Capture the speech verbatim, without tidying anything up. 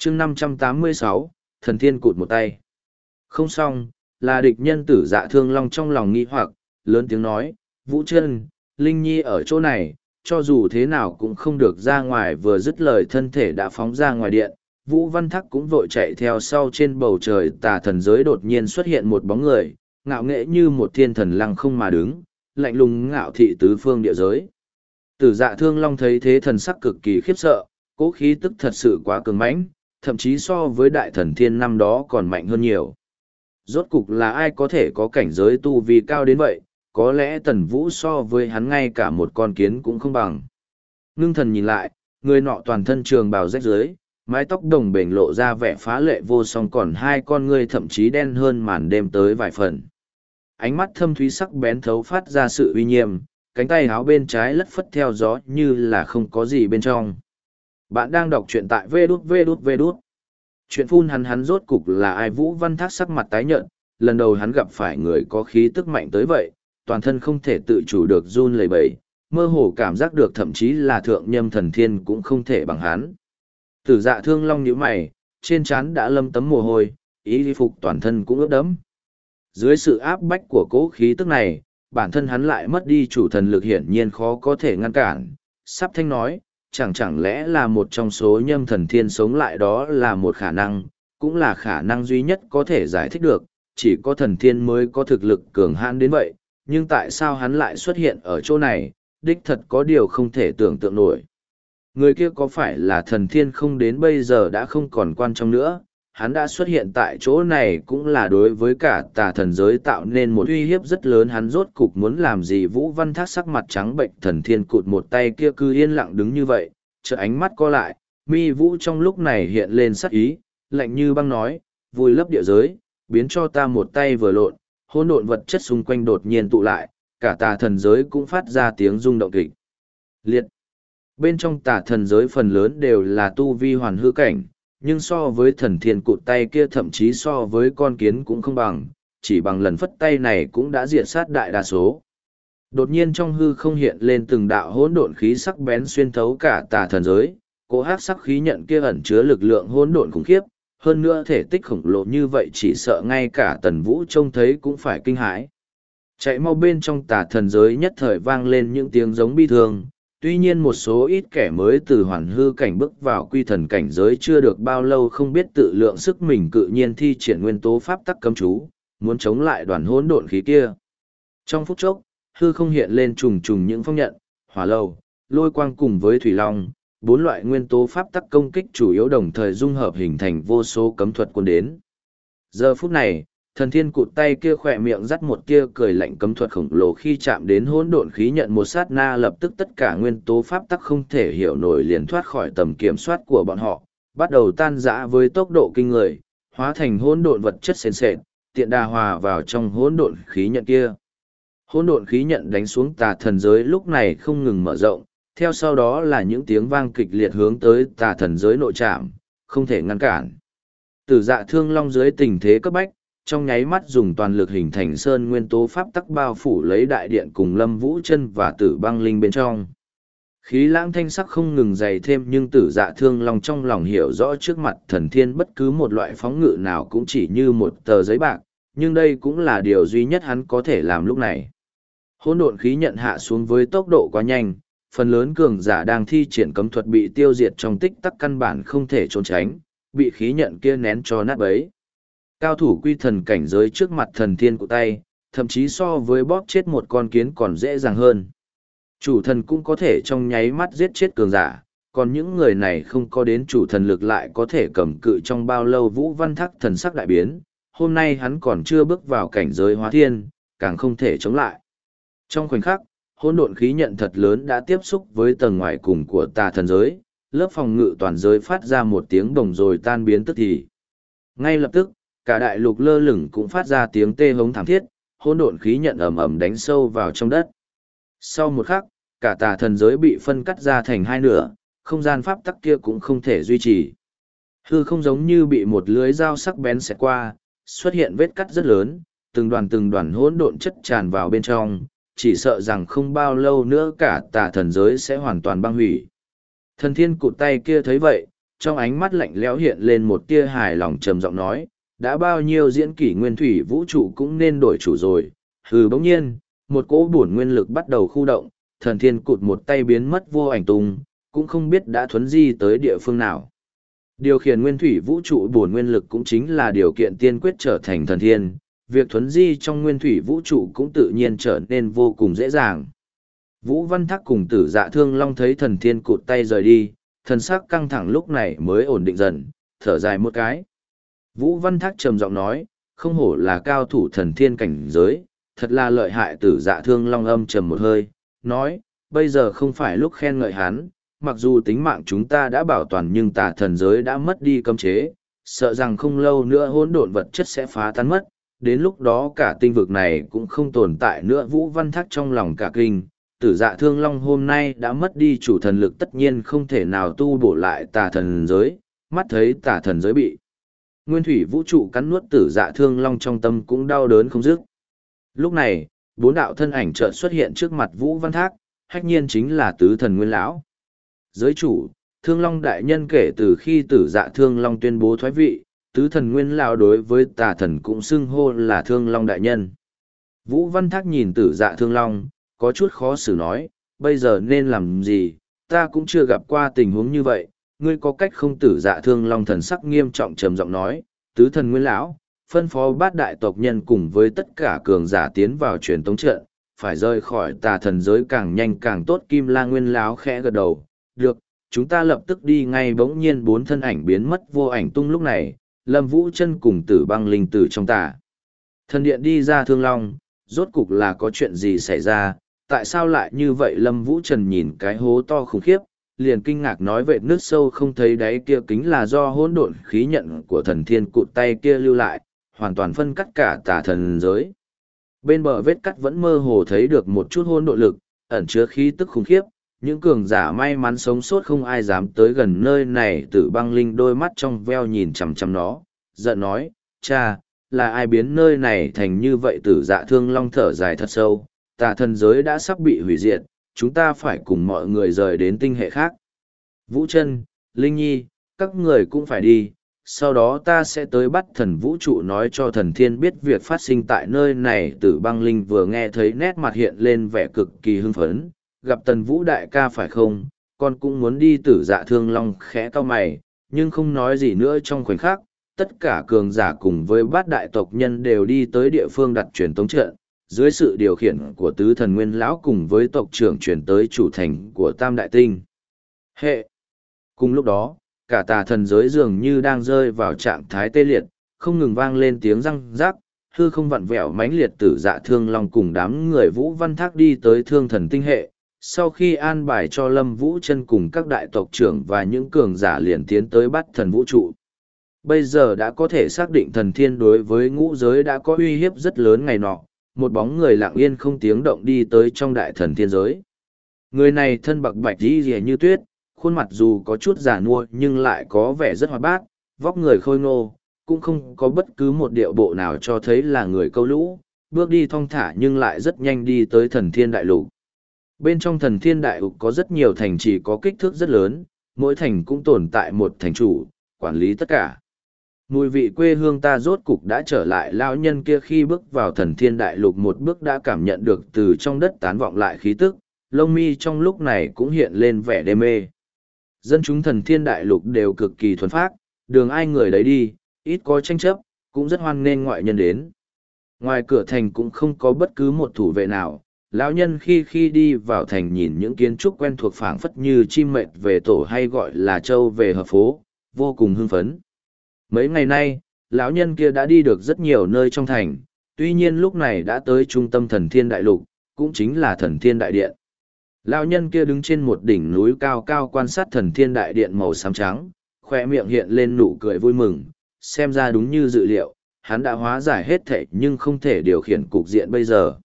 chương năm trăm tám mươi sáu, thần thiên cụt một tay. Không xong, là địch nhân tử dạ thương long trong lòng nghi hoặc, lớn tiếng nói, Vũ Chân, Linh Nhi ở chỗ này, cho dù thế nào cũng không được ra ngoài. Vừa dứt lời thân thể đã phóng ra ngoài điện, Vũ Văn Thắc cũng vội chạy theo sau. Trên bầu trời tà thần giới đột nhiên xuất hiện một bóng người, ngạo nghễ như một thiên thần lăng không mà đứng, lạnh lùng ngạo thị tứ phương địa giới. Tử dạ thương long thấy thế thần sắc cực kỳ khiếp sợ, cố khí tức thật sự quá cường mãnh, thậm chí so với đại thần thiên năm đó còn mạnh hơn nhiều. Rốt cục là ai có thể có cảnh giới tu vi cao đến vậy, có lẽ tần vũ so với hắn ngay cả một con kiến cũng không bằng. Ngưng thần nhìn lại, người nọ toàn thân trường bào rách rưới, mái tóc đồng bềnh lộ ra vẻ phá lệ vô song, còn hai con ngươi thậm chí đen hơn màn đêm tới vài phần. Ánh mắt thâm thúy sắc bén thấu phát ra sự uy nghiêm, cánh tay áo bên trái lất phất theo gió như là không có gì bên trong. Bạn đang đọc truyện tại vê đút vê đút vê đút. Chuyện phun hắn hắn rốt cục là ai? Vũ Văn Thác sắc mặt tái nhợt, lần đầu hắn gặp phải người có khí tức mạnh tới vậy, toàn thân không thể tự chủ được run lẩy bẩy, mơ hồ cảm giác được thậm chí là thượng nhâm thần thiên cũng không thể bằng hắn. Tử dạ thương long nhíu mày, trên trán đã lâm tấm mồ hôi, ý phục toàn thân cũng ướt đẫm. Dưới sự áp bách của cỗ khí tức này, bản thân hắn lại mất đi chủ thần lực, hiển nhiên khó có thể ngăn cản. Sắp thanh nói, chẳng chẳng lẽ là một trong số nhâm thần thiên sống lại? Đó là một khả năng, cũng là khả năng duy nhất có thể giải thích được, chỉ có thần thiên mới có thực lực cường hãn đến vậy, nhưng tại sao hắn lại xuất hiện ở chỗ này? Đích thật có điều không thể tưởng tượng nổi. Người kia có phải là thần thiên không? Đến bây giờ đã không còn quan trọng nữa, hắn đã xuất hiện tại chỗ này cũng là đối với cả tà thần giới tạo nên một uy hiếp rất lớn. Hắn rốt cục muốn làm gì? Vũ Văn Thác sắc mặt trắng bệnh, thần thiên cụt một tay kia cứ yên lặng đứng như vậy, chợ ánh mắt co lại, mi vũ trong lúc này hiện lên sắc ý, lạnh như băng nói, vùi lấp địa giới, biến cho ta một tay vừa lộn. Hỗn độn vật chất xung quanh đột nhiên tụ lại, cả tà thần giới cũng phát ra tiếng rung động kịch liệt. Bên trong tà thần giới phần lớn đều là tu vi hoàn hư cảnh, nhưng so với thần thiên cụt tay kia thậm chí so với con kiến cũng không bằng, chỉ bằng lần phất tay này cũng đã diệt sát đại đa số. Đột nhiên trong hư không hiện lên từng đạo hỗn độn khí sắc bén xuyên thấu cả tà thần giới, cỗ hắc sắc khí nhận kia ẩn chứa lực lượng hỗn độn khủng khiếp, hơn nữa thể tích khổng lồ như vậy chỉ sợ ngay cả tần vũ trông thấy cũng phải kinh hãi. Chạy mau! Bên trong tà thần giới nhất thời vang lên những tiếng giống bi thương. Tuy nhiên một số ít kẻ mới từ hoàn hư cảnh bước vào quy thần cảnh giới chưa được bao lâu không biết tự lượng sức mình, cự nhiên thi triển nguyên tố pháp tắc cấm chú, muốn chống lại đoàn hỗn độn khí kia. Trong phút chốc, hư không hiện lên trùng trùng những phong nhận, hỏa lầu, lôi quang cùng với thủy long, bốn loại nguyên tố pháp tắc công kích chủ yếu đồng thời dung hợp hình thành vô số cấm thuật cuốn đến. Giờ phút này, thần thiên cụt tay kia khỏe miệng dắt một tia cười lạnh, cấm thuật khổng lồ khi chạm đến hỗn độn khí nhận một sát na, lập tức tất cả nguyên tố pháp tắc không thể hiểu nổi liền thoát khỏi tầm kiểm soát của bọn họ, bắt đầu tan rã với tốc độ kinh người, hóa thành hỗn độn vật chất sền sệt, tiện đà hòa vào trong hỗn độn khí nhận kia. Hỗn độn khí nhận đánh xuống tà thần giới lúc này không ngừng mở rộng, theo sau đó là những tiếng vang kịch liệt hướng tới tà thần giới nội trảm, không thể ngăn cản. Tử dạ thương long dưới tình thế cấp bách, trong nháy mắt dùng toàn lực hình thành sơn nguyên tố pháp tắc bao phủ lấy đại điện cùng Lâm Vũ Chân và Tử Băng Linh bên trong. Khí lãng thanh sắc không ngừng dày thêm, nhưng Tử Dạ Thương Long trong lòng hiểu rõ trước mặt thần thiên bất cứ một loại phóng ngự nào cũng chỉ như một tờ giấy bạc, nhưng đây cũng là điều duy nhất hắn có thể làm lúc này. Hỗn độn khí nhận hạ xuống với tốc độ quá nhanh, phần lớn cường giả đang thi triển cấm thuật bị tiêu diệt trong tích tắc, căn bản không thể trốn tránh, bị khí nhận kia nén cho nát bấy. Cao thủ quy thần cảnh giới trước mặt thần thiên của tay, thậm chí so với bóp chết một con kiến còn dễ dàng hơn. Chủ thần cũng có thể trong nháy mắt giết chết cường giả, còn những người này không có đến chủ thần lực lại có thể cầm cự trong bao lâu? Vũ Văn Thác thần sắc đại biến, hôm nay hắn còn chưa bước vào cảnh giới hóa thiên, càng không thể chống lại. Trong khoảnh khắc, hỗn độn khí nhận thật lớn đã tiếp xúc với tầng ngoài cùng của tà thần giới, lớp phòng ngự toàn giới phát ra một tiếng đồng rồi tan biến tức thì. Ngay lập tức, cả đại lục lơ lửng cũng phát ra tiếng tê hống thảm thiết, hỗn độn khí nhận ầm ầm đánh sâu vào trong đất. Sau một khắc, cả tà thần giới bị phân cắt ra thành hai nửa, không gian pháp tắc kia cũng không thể duy trì. Hư không giống như bị một lưới dao sắc bén xẹt qua, xuất hiện vết cắt rất lớn, từng đoàn từng đoàn hỗn độn chất tràn vào bên trong, chỉ sợ rằng không bao lâu nữa cả tà thần giới sẽ hoàn toàn băng hủy. Thần thiên cụt tay kia thấy vậy, trong ánh mắt lạnh lẽo hiện lên một tia hài lòng trầm giọng nói, đã bao nhiêu diễn kỷ nguyên thủy vũ trụ cũng nên đổi chủ rồi. Hừ, bỗng nhiên, một cỗ bổn nguyên lực bắt đầu khu động, thần thiên cụt một tay biến mất vô ảnh tung, cũng không biết đã thuấn di tới địa phương nào. Điều khiển nguyên thủy vũ trụ bổn nguyên lực cũng chính là điều kiện tiên quyết trở thành thần thiên, việc thuấn di trong nguyên thủy vũ trụ cũng tự nhiên trở nên vô cùng dễ dàng. Vũ Văn Thác cùng Tử Dạ Thương Long thấy thần thiên cụt tay rời đi, thần sắc căng thẳng lúc này mới ổn định dần, thở dài một cái. Vũ Văn Thác trầm giọng nói, không hổ là cao thủ thần thiên cảnh giới, thật là lợi hại. Tử Dạ Thương Long âm trầm một hơi, nói, bây giờ không phải lúc khen ngợi hắn, mặc dù tính mạng chúng ta đã bảo toàn nhưng tà thần giới đã mất đi cấm chế, sợ rằng không lâu nữa hỗn độn vật chất sẽ phá tan mất, đến lúc đó cả tinh vực này cũng không tồn tại nữa. Vũ Văn Thác trong lòng cả kinh, Tử Dạ Thương Long hôm nay đã mất đi chủ thần lực, tất nhiên không thể nào tu bổ lại tà thần giới, mắt thấy tà thần giới bị nguyên thủy vũ trụ cắn nuốt, Tử Dạ Thương Long trong tâm cũng đau đớn không dứt. Lúc này, bốn đạo thân ảnh chợt xuất hiện trước mặt Vũ Văn Thác, hách nhiên chính là tứ thần nguyên lão. Giới chủ, Thương Long đại nhân kể từ khi Tử Dạ Thương Long tuyên bố thoái vị, tứ thần nguyên lão đối với tà thần cũng xưng hô là Thương Long đại nhân. Vũ Văn Thác nhìn Tử Dạ Thương Long, có chút khó xử nói, bây giờ nên làm gì, ta cũng chưa gặp qua tình huống như vậy, ngươi có cách không? Tử Dạ Thương Long thần sắc nghiêm trọng trầm giọng nói, tứ thần nguyên lão, phân phó bát đại tộc nhân cùng với tất cả cường giả tiến vào truyền tống trận, phải rời khỏi tà thần giới càng nhanh càng tốt. Kim La nguyên lão khẽ gật đầu, được, chúng ta lập tức đi ngay. Bỗng nhiên bốn thân ảnh biến mất vô ảnh tung. Lúc này, Lâm Vũ Chân cùng Tử Băng Linh từ trong tà thần điện đi ra. Thương Long, rốt cục là có chuyện gì xảy ra, tại sao lại như vậy? Lâm Vũ Trần nhìn cái hố to khủng khiếp, liền kinh ngạc nói, vệt nước sâu không thấy đáy kia kính là do hỗn độn khí nhận của thần thiên cụt tay kia lưu lại, hoàn toàn phân cắt cả tà thần giới. Bên bờ vết cắt vẫn mơ hồ thấy được một chút hỗn độn lực, ẩn chứa khí tức khủng khiếp. Những cường giả may mắn sống sót không ai dám tới gần nơi này. Tử Băng Linh đôi mắt trong veo nhìn chằm chằm nó, giận nói, cha, là ai biến nơi này thành như vậy? Tử Dạ Thương Long thở dài thật sâu, tà thần giới đã sắp bị hủy diệt, chúng ta phải cùng mọi người rời đến tinh hệ khác. Vũ Chân, Linh Nhi, các người cũng phải đi, sau đó ta sẽ tới bắt thần vũ trụ nói cho thần thiên biết việc phát sinh tại nơi này. Tử Băng Linh vừa nghe thấy nét mặt hiện lên vẻ cực kỳ hưng phấn, gặp tần vũ đại ca phải không, con cũng muốn đi. Tử Dạ Thương Long khẽ cau mày, nhưng không nói gì nữa. Trong khoảnh khắc, tất cả cường giả cùng với bát đại tộc nhân đều đi tới địa phương đặt truyền tống trận, dưới sự điều khiển của tứ thần nguyên lão cùng với tộc trưởng chuyển tới chủ thành của Tam Đại Tinh Hệ. Cùng lúc đó, cả tà thần giới dường như đang rơi vào trạng thái tê liệt, không ngừng vang lên tiếng răng rác, hư không vặn vẹo mãnh liệt. Tử Dạ Thương Long cùng đám người Vũ Văn Thác đi tới Thương Thần Tinh Hệ, sau khi an bài cho Lâm Vũ Chân cùng các đại tộc trưởng và những cường giả liền tiến tới bắt thần vũ trụ. Bây giờ đã có thể xác định thần thiên đối với ngũ giới đã có uy hiếp rất lớn. Ngày nọ, một bóng người lặng yên không tiếng động đi tới trong đại thần thiên giới. Người này thân bạc bạch y rìa như tuyết, khuôn mặt dù có chút già nua nhưng lại có vẻ rất hoạt bát, vóc người khôi ngô, cũng không có bất cứ một điệu bộ nào cho thấy là người câu lũ, bước đi thong thả nhưng lại rất nhanh đi tới thần thiên đại lục. Bên trong thần thiên đại lục có rất nhiều thành trì có kích thước rất lớn, mỗi thành cũng tồn tại một thành chủ, quản lý tất cả. Mùi vị quê hương ta rốt cục đã trở lại. Lão nhân kia khi bước vào thần thiên đại lục một bước đã cảm nhận được từ trong đất tán vọng lại khí tức, lông mi trong lúc này cũng hiện lên vẻ đê mê. Dân chúng thần thiên đại lục đều cực kỳ thuần phác, đường ai người đấy đi, ít có tranh chấp, cũng rất hoan nghênh ngoại nhân đến. Ngoài cửa thành cũng không có bất cứ một thủ vệ nào. Lão nhân khi khi đi vào thành nhìn những kiến trúc quen thuộc phảng phất như chim mệt về tổ hay gọi là trâu về hợp phố, vô cùng hưng phấn. Mấy ngày nay, lão nhân kia đã đi được rất nhiều nơi trong thành, tuy nhiên lúc này đã tới trung tâm thần thiên đại lục, cũng chính là thần thiên đại điện. Lão nhân kia đứng trên một đỉnh núi cao cao quan sát thần thiên đại điện màu xám trắng, khoe miệng hiện lên nụ cười vui mừng, xem ra đúng như dự liệu, hắn đã hóa giải hết thảy nhưng không thể điều khiển cục diện bây giờ.